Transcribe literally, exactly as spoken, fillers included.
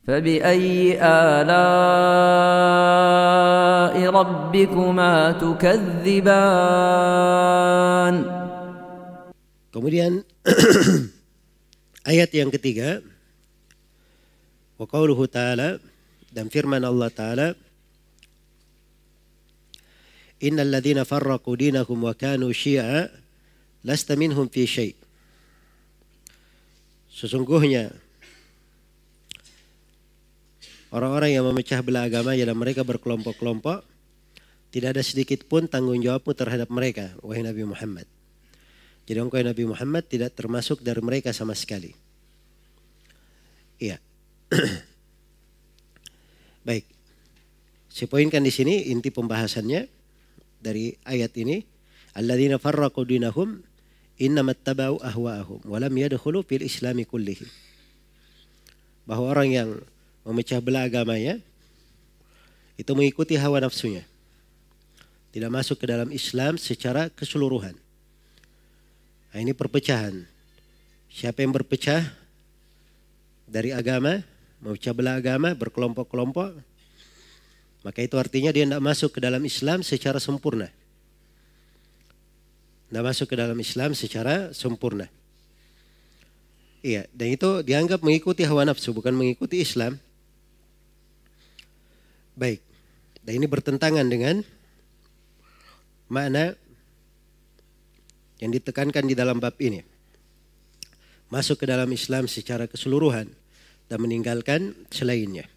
فبأي آلاء ربكما تكذبان. Kemudian ayat yang ketiga, wa qauluhu ta'ala, dan firman Allah Ta'ala, innal ladzina farraqu dinahum wa kanu syi'a lasta minhum fi syai'. Sesungguhnya orang-orang yang memecah belah agama dan mereka berkelompok-kelompok, tidak ada sedikit pun tanggung jawabmu terhadap mereka, wahai Nabi Muhammad. Jadi engkau Nabi Muhammad tidak termasuk dari mereka sama sekali. Iya. Baik. Saya poinkan di sini inti pembahasannya dari ayat ini, alladzina farraqu dinahum innamattaba'u ahwa'ahum wa lam yadkhulu fil islami kullihi. Bahwa orang yang memecah belah agamanya itu mengikuti hawa nafsunya, tidak masuk ke dalam Islam secara keseluruhan. Nah, ini perpecahan. Siapa yang berpecah dari agama, memecah belah agama, berkelompok-kelompok, maka itu artinya dia tidak masuk ke dalam Islam secara sempurna. Tidak masuk ke dalam Islam secara sempurna. Iya, dan itu dianggap mengikuti hawa nafsu, bukan mengikuti Islam. Baik, dan ini bertentangan dengan makna yang ditekankan di dalam bab ini. Masuk ke dalam Islam secara keseluruhan dan meninggalkan selainnya.